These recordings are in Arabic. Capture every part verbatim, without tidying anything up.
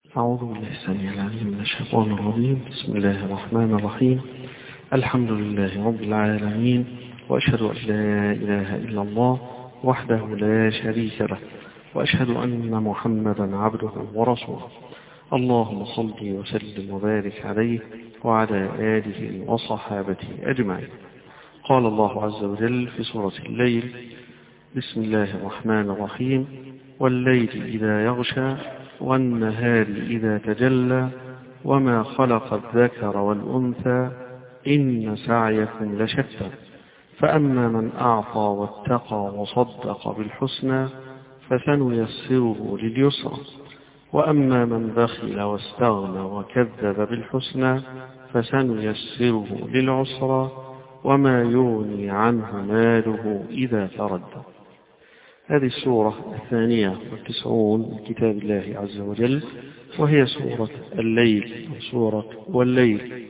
أعوذ بالله السميع العليم من الشيطان الرجيم. بسم الله الرحمن الرحيم. الحمد لله رب العالمين، وأشهد أن لا إله إلا الله وحده لا شريك له، وأشهد أن محمدا عبده ورسوله. اللهم صل وسلم وبارك عليه وعلى آله وصحابته أجمعين. قال الله عز وجل في سورة الليل: بسم الله الرحمن الرحيم: والليل إذا يغشى والنهار إذا تجلى وما خلق الذكر والأنثى إن سعيكم لشتى فأما من أعطى واتقى وصدق بالحسنى فسنيسره لليسرى وأما من بخل واستغنى وكذب بالحسنى فسنيسره للعسرى وما يغني عنه ماله إذا تردى. هذه السورة الثانية والتسعون من كتاب الله عز وجل، وهي سورة الليل، سورة والليل.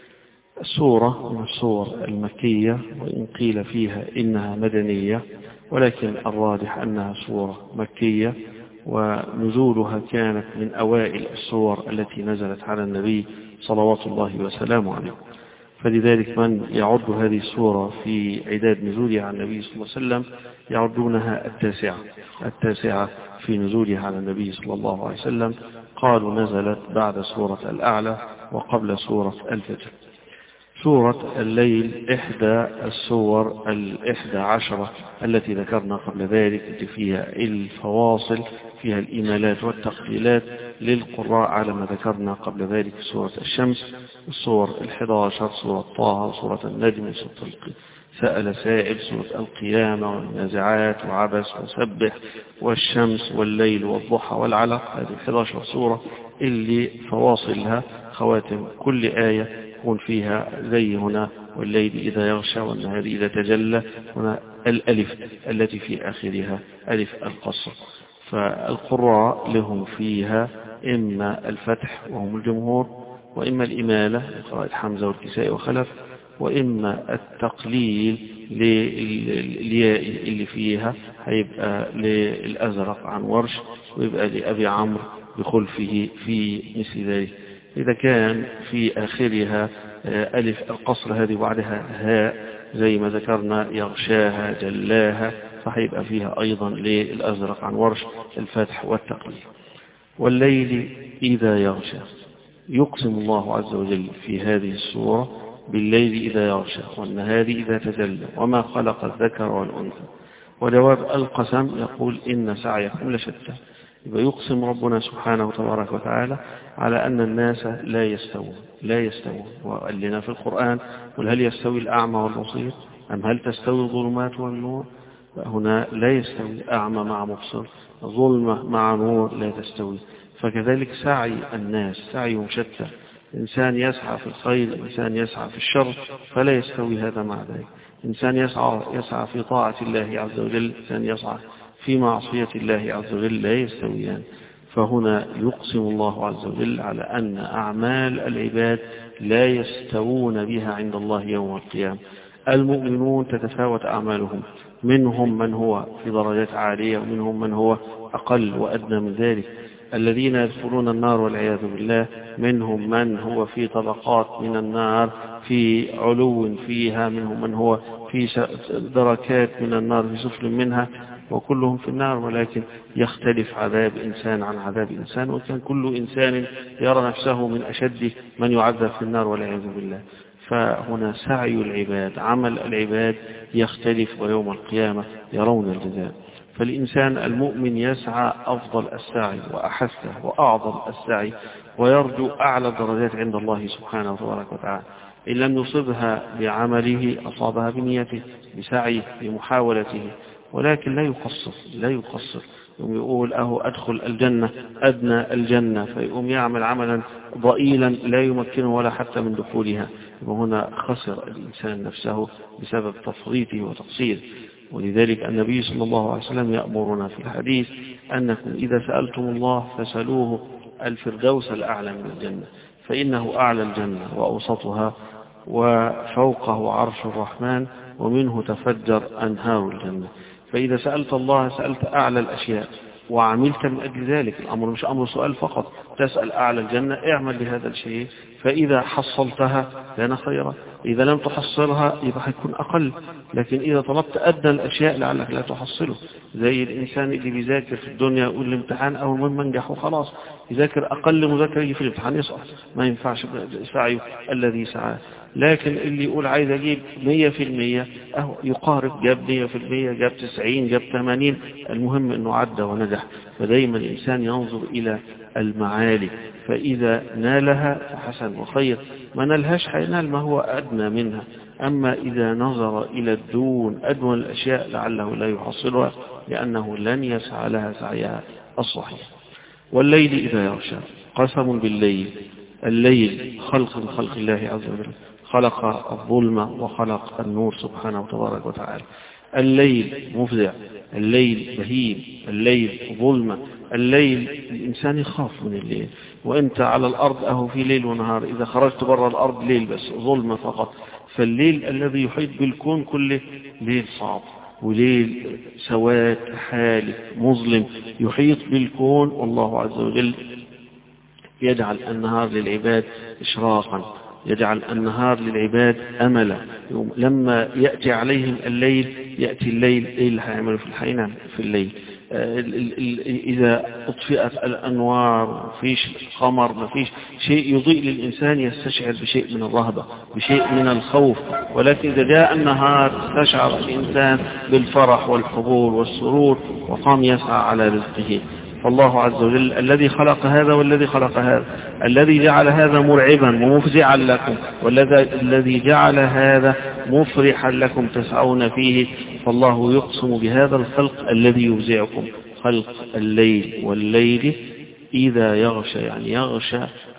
السورة من السور المكية، وإن قيل فيها إنها مدنية، ولكن الراجح أنها سورة مكية، ونزولها كانت من أوائل السور التي نزلت على النبي صلوات الله وسلامه عليه. فلذلك من يعد هذه السورة في عداد نزولها على النبي صلى الله عليه وسلم يعدونها التاسعة التاسعة في نزولها على النبي صلى الله عليه وسلم. قالوا نزلت بعد سورة الأعلى وقبل سورة الفجر. سورة الليل إحدى السور الإحدى عشرة التي ذكرنا قبل ذلك، التي فيها الفواصل، فيها الإيمالات والتقليلات للقراء على ما ذكرنا قبل ذلك في سورة الشمس، السور الحادية عشرة، سورة طه، سورة النجم، سورة سأل سائل، سورة القيامة والنازعات وعبس وسبح والشمس والليل والضحى والعلق. هذه الحادية عشرة سورة اللي فواصلها خواتم كل آية يكون فيها زي هنا: والليل إذا يغشى والنهار إذا تجلى. هنا الألف التي في آخرها ألف القصر. فالقراء لهم فيها إما الفتح وهم الجمهور، وإما الإمالة لقراءة حمزة والكسائي وخلف، وإما التقليل للياء اللي فيها هيبقى للأزرق عن ورش، ويبقى لأبي عمرو بخلفه في مثل ذلك. إذا كان في آخرها ألف القصر هذه وبعدها هاء زي ما ذكرنا: يغشاها جلاها، فهيبقى فيها أيضا للأزرق عن ورش الفتح والتقليل. والليل إذا يغشى، يقسم الله عز وجل في هذه السورة بالليل إذا يغشى والنهار إذا تجلى وما خلق الذكر والأنثى. وجواب القسم يقول: إن سعيكم لشتى. يبقى يقسم ربنا سبحانه تبارك وتعالى على أن الناس لا يستوون لا يستوون وقال لنا في القرآن: قل هل يستوي الأعمى والبصير أم هل تستوي الظلمات والنور؟ هنا لا يستوي أعمى مع مبصر، ظلمة مع نور لا تستوي. فكذلك سعي الناس سعيهم شتى، إنسان يسعى في الخير، إنسان يسعى في الشر، فلا يستوي هذا مع ذلك. إنسان يسعى يسعى في طاعة الله عز وجل، إنسان يسعى في معصية الله عز وجل، لا يستويان. فهنا يقسم الله عز وجل على أن أعمال العباد لا يستوون بها عند الله يوم القيامة. المؤمنون تتفاوت أعمالهم، منهم من هو في درجات عالية ومنهم من هو أقل وأدنى من ذلك. الذين يدخلون النار والعياذ بالله منهم من هو في طبقات من النار في علو فيها، منهم من هو في دركات من النار في سفل منها، وكلهم في النار، ولكن يختلف عذاب إنسان عن عذاب إنسان، وكان كل إنسان يرى نفسه من أشد من يعذب في النار والعياذ بالله. فهنا سعي العباد، عمل العباد يختلف، ويوم القيامة يرون الجزاء. فالإنسان المؤمن يسعى أفضل السعي وأحسه وأعظم السعي، ويرجو أعلى الدرجات عند الله سبحانه وتبارك وتعالى. إن لم يصبها بعمله أصابها بنيته، بسعيه، بمحاولته، ولكن لا يقصر لا يقصر يقوم يقول: أهو أدخل الجنة أدنى الجنة، فيقوم يعمل عملا ضئيلا لا يمكنه ولا حتى من دخولها. وهنا خسر الإنسان نفسه بسبب تفريطه وتقصيره. ولذلك النبي صلى الله عليه وسلم يأمرنا في الحديث أنكم إذا سألتم الله فسألوه الفردوس الأعلى من الجنة، فإنه أعلى الجنة وأوسطها وفوقه عرش الرحمن، ومنه تفجر أنهار الجنة. فإذا سألت الله سألت أعلى الأشياء وعملت من أجل ذلك. الأمر مش أمر سؤال فقط، تسأل أعلى الجنة، اعمل بهذا الشيء، فإذا حصلتها كان خيرا، إذا لم تحصلها يبقى هيكون أقل. لكن إذا طلبت أدنى الأشياء لعلك لا تحصله، زي الإنسان اللي بيذاكر في الدنيا يقول الامتحان أول ما ينجح وخلاص، يذاكر أقل مذاكرة يجي في الامتحان يسقط، ما ينفعش سعيه الذي سعاه. لكن اللي يقول عايز أجيب مية في المية أهو يقارب، جاب مية في المية، جاب تسعين، جاب ثمانين، المهم أنه عدى ونجح. فدايما الإنسان ينظر إلى المعالي، فإذا نالها فحسن وخير، ما نالهاش هينال ما هو أدنى منها. أما إذا نظر إلى الدون أدنى الأشياء لعله لا يحصلها، لأنه لن يسعى لها سعيها الصحيح. والليل إذا يغشى، قسم بالليل، الليل خلق من خلق الله عز وجل، خلق الظلم وخلق النور سبحانه وتبارك وتعالى. الليل مفزع، الليل بهيم، الليل ظلمة، الليل الإنسان يخاف من الليل، وإنت على الأرض أهو في ليل ونهار، إذا خرجت برا الأرض ليل بس ظلمة فقط. فالليل الذي يحيط بالكون كله ليل صعب، وليل سواد حالف مظلم يحيط بالكون، والله عز وجل يجعل النهار للعباد إشراقا، يجعل النهار للعباد أملا. لما يأتي عليهم الليل يأتي الليل، إيه اللي هيعملوا في الحينام في الليل؟ إذا أطفئت الأنوار، مفيش قمر، مفيش شيء يضيء للإنسان يستشعر بشيء من الرهبة، بشيء من الخوف. ولكن إذا جاء النهار استشعر الإنسان بالفرح والحبور والسرور وقام يسعى على رزقه. فالله عز وجل الذي خلق هذا والذي خلق هذا، الذي جعل هذا مرعبا ومفزعا لكم، والذي جعل هذا مفرحا لكم تسعون فيه. فالله يقسم بهذا الخلق الذي يفزعكم، خلق الليل، والليل إذا يغشى يعني يغشى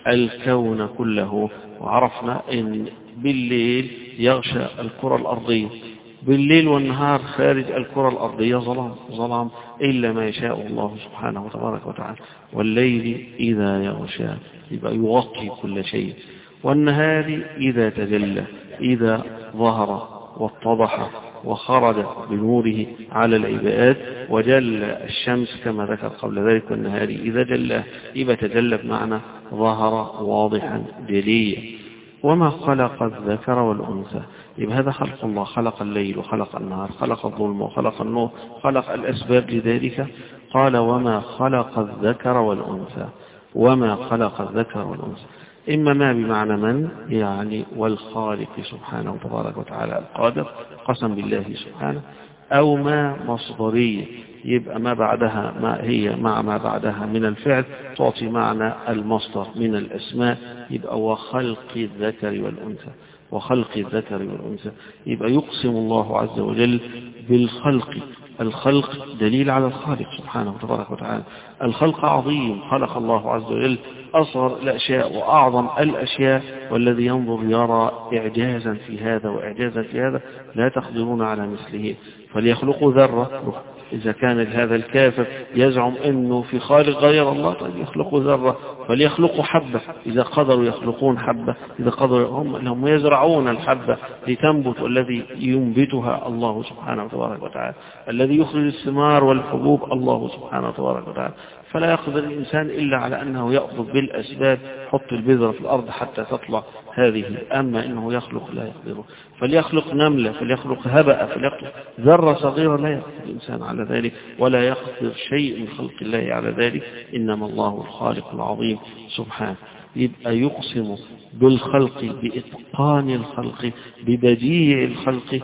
الكون كله. وعرفنا أن بالليل يغشى الكرة الأرضية، بالليل والنهار خارج الكرة الأرضية ظلام ظلام إلا ما يشاء الله سبحانه وتبارك وتعالى. والليل إذا يغشى يبقى يغطي كل شيء، والنهار إذا تجلى، إذا ظهر واتضح وخرج بنوره على العباد وجل الشمس كما ذكر قبل ذلك. والنهار إذا جلى يبقى تجلى بمعنى ظهر واضحا جليا. وما خلق الذكر والأنثى، يبقى هذا خلق الله، خلق الليل وخلق النهار، خلق الظلم وخلق النور، خلق الأسباب لذلك. قال وما خلق الذكر والأنثى، وما خلق الذكر والأنثى إما ما بمعنى من، يعني والخالق سبحانه وتبارك وتعالى القادر، قسم بالله سبحانه، أو ما مصدرية، يبقى ما بعدها ما هي مع ما بعدها من الفعل تعطي معنى المصدر من الأسماء، يبقى وخلق الذكر والأنثى، وخلق الذكر والأنثى. يبقى يقسم الله عز وجل بالخلق. الخلق دليل على الخالق سبحانه وتبارك وتعالى. الخلق عظيم، خلق الله عز وجل أصغر الأشياء وأعظم الأشياء، والذي ينظر يرى إعجازا في هذا وإعجازا في هذا لا تقدرون على مثله. فليخلقوا ذرة، إذا كان هذا الكافر يزعم أنه في خالق غير الله، طيب يخلقوا ذرة. فليخلقوا حبة، إذا قدروا يخلقون حبة، إذا قدروا هم, هم يزرعون الحبة لتنبت، والذي ينبتها الله سبحانه وتبارك وتعالى، الذي يخرج الثمار والحبوب الله سبحانه وتبارك وتعالى. فلا يقدر الإنسان إلا على أنه يأخذ بالأسباب، حط البذرة في الأرض حتى تطلع هذه، أما إنه يخلق لا يقدره. فليخلق نملة، فليخلق هبأ، فليخلق ذرة صغيرة، لا يقدر الإنسان على ذلك، ولا يقدر شيء من خلق الله على ذلك، إنما الله الخالق العظيم سبحانه. يبقى يقسم بالخلق، بإتقان الخلق، ببديع الخلق،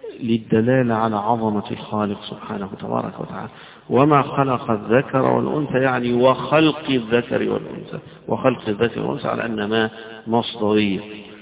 للدلالة على عظمة الخالق سبحانه وتبارك وتعالى. وما خلق الذكر والأنثى يعني وخلق الذكر والأنثى، وخلق الذكر والأنثى على أن ما مصدرية،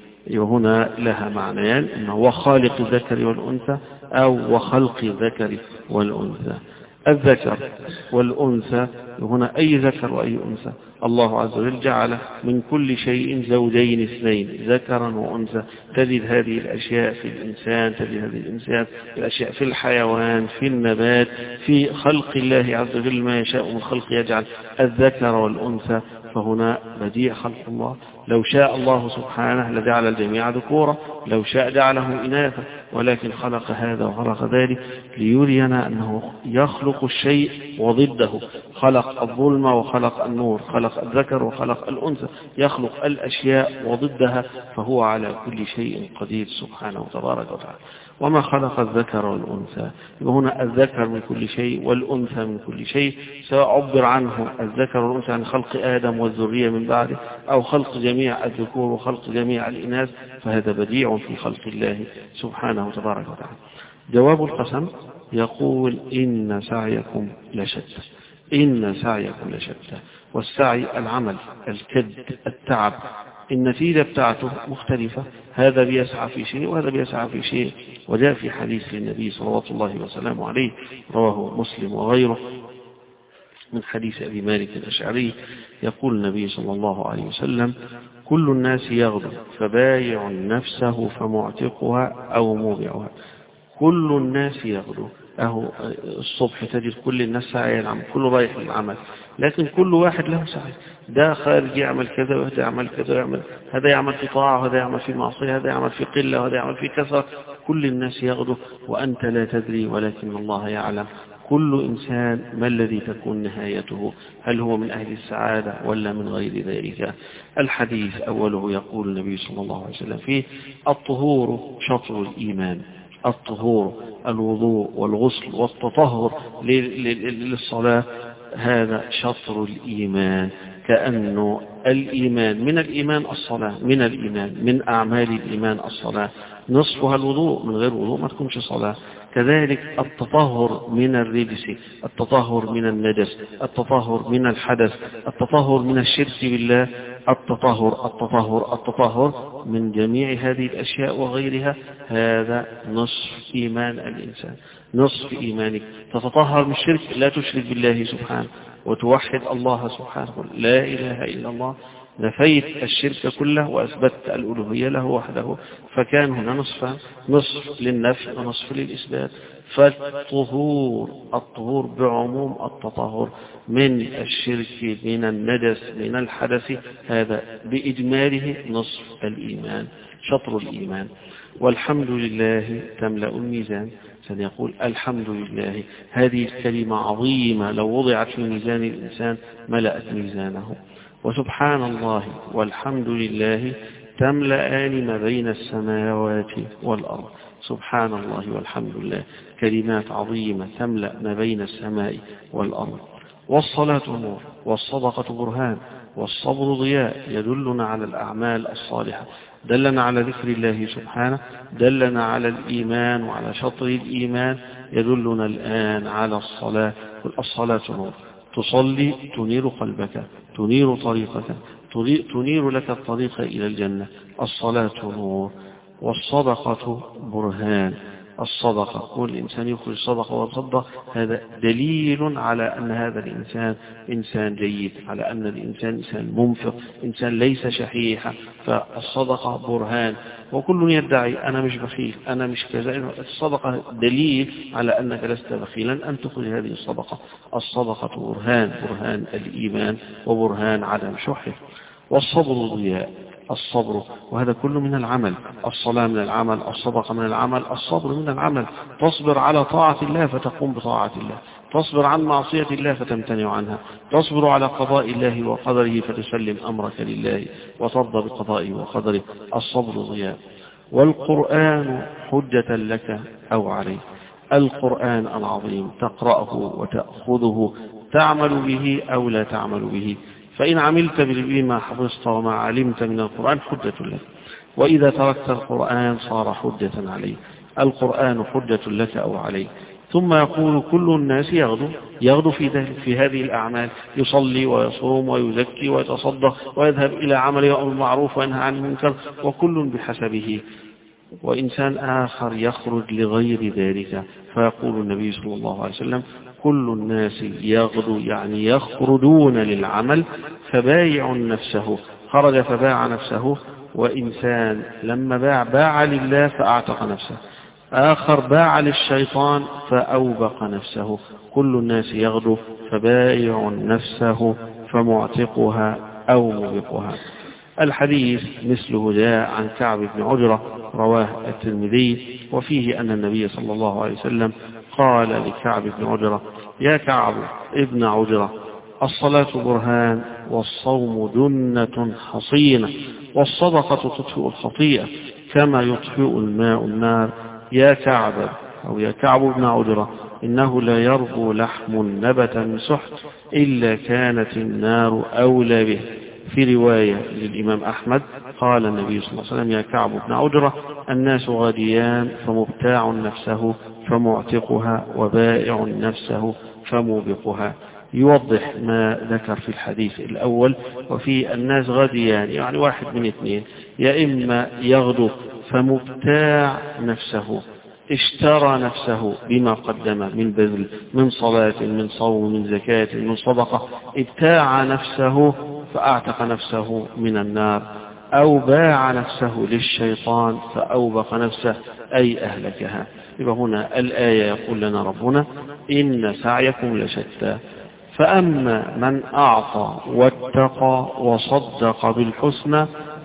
وهنا لها معنيان، إنه وخالق الذكر والأنثى أو وخلق الذكر والأنثى. الذكر والأنثى هنا أي ذكر وأي أنثى، الله عز وجل جعل من كل شيء زوجين اثنين، ذكرا وأنثى. تجد هذه الأشياء في الإنسان، تجد هذه الإنسان الأشياء في الحيوان، في النبات، في خلق الله عز وجل ما يشاء من خلق، يجعل الذكر والأنثى فهنا بديع خلق الله. لو شاء الله سبحانه لجعل الجميع ذكورا، لو شاء جعله إناثا، ولكن خلق هذا وخلق ذلك ليرينا أنه يخلق الشيء وضده. خلق الظلم وخلق النور، خلق الذكر وخلق الأنثى، يخلق الأشياء وضدها، فهو على كل شيء قدير سبحانه وتبارك وتعالى. وما خلق الذكر والأنثى، هنا الذكر من كل شيء والأنثى من كل شيء، سواء عبر عنه الذكر والأنثى عن خلق آدم والذرية من بعده، أو خلق جميع الذكور وخلق جميع الإناث، فهذا بديع في خلق الله سبحانه وتبارك وتعالى. جواب القسم يقول إن سعيكم لشتى، إن سعيكم لشتى، والسعي العمل، الكد، التعب، النتيجة بتاعته مختلفة، هذا بيسعى في شيء وهذا بيسعى في شيء. وجاء في حديث النبي صلى الله وسلم عليه رواه مسلم وغيره من حديث أبي مالك الأشعري، يقول النبي صلى الله عليه وسلم: كل الناس يغدو فبايع نفسه فمعتقها أو موبعها. كل الناس يغدو، أهو الصبح تجد كل الناس سعي العمل، كله رايح للعمل، لكن كل واحد له سعي، ده خارج يعمل كذا وهذا يعمل كذا ويعمل، هذا يعمل في طاعة وهذا يعمل في معصية، هذا يعمل في قلة وهذا يعمل في كثرة. كل الناس يغدو وأنت لا تدري ولكن الله يعلم. كل إنسان ما الذي تكون نهايته، هل هو من أهل السعادة ولا من غير ذلك؟ الحديث أوله يقول النبي صلى الله عليه وسلم فيه: الطهور شطر الإيمان. الطهور الوضوء والغسل والتطهر للصلاة هذا شطر الإيمان، كأنه الإيمان من الإيمان الصلاة، من الإيمان من أعمال الإيمان الصلاة، نصفها الوضوء، من غير وضوء ما تكونش صلاة. كذلك التطهر من الرجس، التطهر من النجس، التطهر من الحدث، التطهر من الشرك بالله، التطهر التطهر التطهر من جميع هذه الأشياء وغيرها، هذا نصف إيمان الإنسان، نصف إيمانك. تتطهر من الشرك، لا تشرك بالله سبحانه وتوحد الله سبحانه، لا إله إلا الله، نفيت الشرك كله وأثبت الألوهية له وحده، فكان هنا نصف، نصف للنفي ونصف للإثبات. فالطهور، الطهور بعموم التطهر من الشرك، من النجس، من الحدث، هذا بإجماله نصف الإيمان، شطر الإيمان. والحمد لله تملأ الميزان. سنقول الحمد لله، هذه الكلمة عظيمة، لو وضعت في ميزان الإنسان ملأت ميزانه. وسبحان الله والحمد لله تملأان ما بين السماوات والأرض. سبحان الله والحمد لله كلمات عظيمة تملأ ما بين السماء والأرض. والصلاة نور، والصدقة برهان، والصبر ضياء، يدلنا على الأعمال الصالحة، دلنا على ذكر الله سبحانه، دلنا على الإيمان وعلى شطر الإيمان، يدلنا الآن على الصلاة. الصلاة نور، تصلي تنير قلبك، تنير طريقك، تنير لك الطريق إلى الجنة. الصلاة نور. والصدقة برهان، الصدقة، كل إنسان يخرج صدقة وتصدق، هذا دليل على أن هذا الإنسان إنسان جيد، على أن الإنسان إنسان منفق، إنسان ليس شحيحا. فالصدقة برهان، وكل يدعي أنا مش بخيل، أنا مش كذا. الصدقة دليل على أنك لست بخيلا أن تخرج هذه الصدقة. الصدقة برهان، برهان الإيمان وبرهان عدم شحه. والصبر ضياء، الصبر، وهذا كله من العمل. الصلاة من العمل، الصدقة من العمل، الصبر من العمل. تصبر على طاعة الله فتقوم بطاعة الله، تصبر عن معصية الله فتمتنع عنها، تصبر على قضاء الله وقدره فتسلم أمرك لله وترضى بقضائه وقدره. الصبر ضياء. والقرآن حجة لك أو عليك، القرآن العظيم تقرأه وتأخذه، تعمل به أو لا تعمل به. فإن عملت بما حفظت وما علمت من القرآن حجة لك، وإذا تركت القرآن صار حجة عليك. القرآن حجة لك أو عليك. ثم يقول كل الناس يغدو، يغدو في ذلك، في هذه الأعمال، يصلي ويصوم ويزكي ويتصدق ويذهب إلى عمل يأمر بالمعروف وينهى عن المنكر، وكل بحسبه. وإنسان آخر يخرج لغير ذلك، فيقول النبي صلى الله عليه وسلم كل الناس يغدو، يعني يخرجون للعمل، فبايع نفسه، خرج فباع نفسه. وإنسان لما باع باع لله فأعتق نفسه، آخر باع للشيطان فأوبق نفسه. كل الناس يغدو فبايع نفسه فمعتقها أو موبقها. الحديث مثله جاء عن كعب بن عجرة رواه الترمذي، وفيه أن النبي صلى الله عليه وسلم قال لكعب بن عجرة: يا كعب ابن عجرة، الصلاة برهان، والصوم جنة حصينة، والصدقة تطفئ الخطيئة كما يطفئ الماء النار. يا كعب أو يا كعب بن عجرة، إنه لا يربو لحم نبت من سحت إلا كانت النار أولى به. في رواية للإمام أحمد قال النبي صلى الله عليه وسلم: يا كعب بن عجرة، الناس غاديان، فمبتاع نفسه فمعتقها، وبائع نفسه فموبقها. يوضح ما ذكر في الحديث الأول. وفي الناس غاديان يعني واحد من اثنين، يا إما يغدو فمبتاع نفسه، اشترى نفسه بما قدم من بذل، من صلاة، من صوم، من زكاة، من صدقة، ابتاع نفسه فأعتق نفسه من النار، أو باع نفسه للشيطان فأوبق نفسه أي أهلكها. يبقى هنا الآية يقول لنا ربنا: إن سعيكم لشتى، فأما من أعطى واتقى وصدق بالحسنى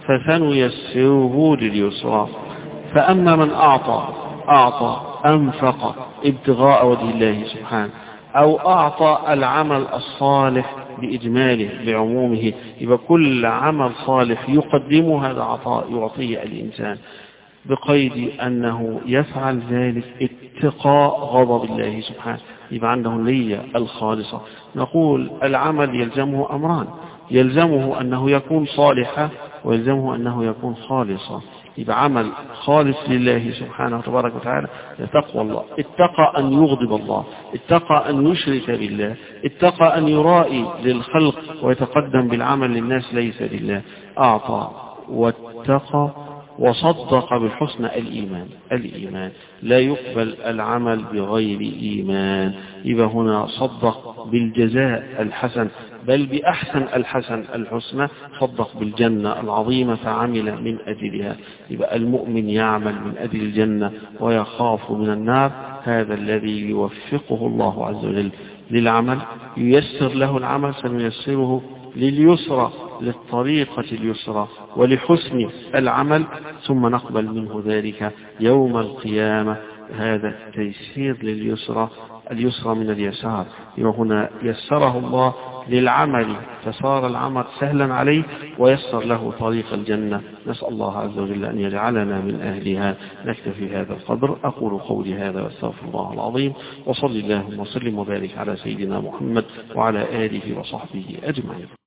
فسنيسره لليسرى. فأما من أعطى أعطى أنفق ابتغاء وجه الله سبحانه، أو أعطى العمل الصالح بإجماله بعمومه، يبقى كل عمل صالح يقدمه هذا عطاء يعطيه الإنسان، بقيد أنه يفعل ذلك اتقاء غضب الله سبحانه، يبقى عنده النية الخالصة. نقول العمل يلزمه أمران: يلزمه أنه يكون صالحا، ويلزمه أنه يكون خالصا. يبقى عمل خالص لله سبحانه وتبارك وتعالى يتقوى الله، اتقى أن يغضب الله، اتقى أن يشرك بالله، اتقى أن يرائي للخلق ويتقدم بالعمل للناس ليس لله. أعطى واتقى وصدق بالحسنى الإيمان. الإيمان لا يقبل العمل بغير إيمان. يبقى هنا صدق بالجزاء الحسن، بل بأحسن الحسن الحسنى، صدق بالجنة العظيمة فعمل من أجلها. يبقى المؤمن يعمل من أجل الجنة ويخاف من النار. هذا الذي يوفقه الله عز وجل للعمل، ييسر له العمل، سنيسره لليسرى، للطريقة اليسرى ولحسن العمل، ثم نقبل منه ذلك يوم القيامة. هذا التيسير لليسرى، اليسرى من اليسار. وهنا يسره الله للعمل فصار العمل سهلا عليه، ويسر له طريق الجنة. نسأل الله عز وجل أن يجعلنا من أهلها. نكتفي هذا القدر. أقول قولي هذا واستغفر الله العظيم، وصلي اللهم وسلم وبارك على سيدنا محمد وعلى آله وصحبه أجمعين.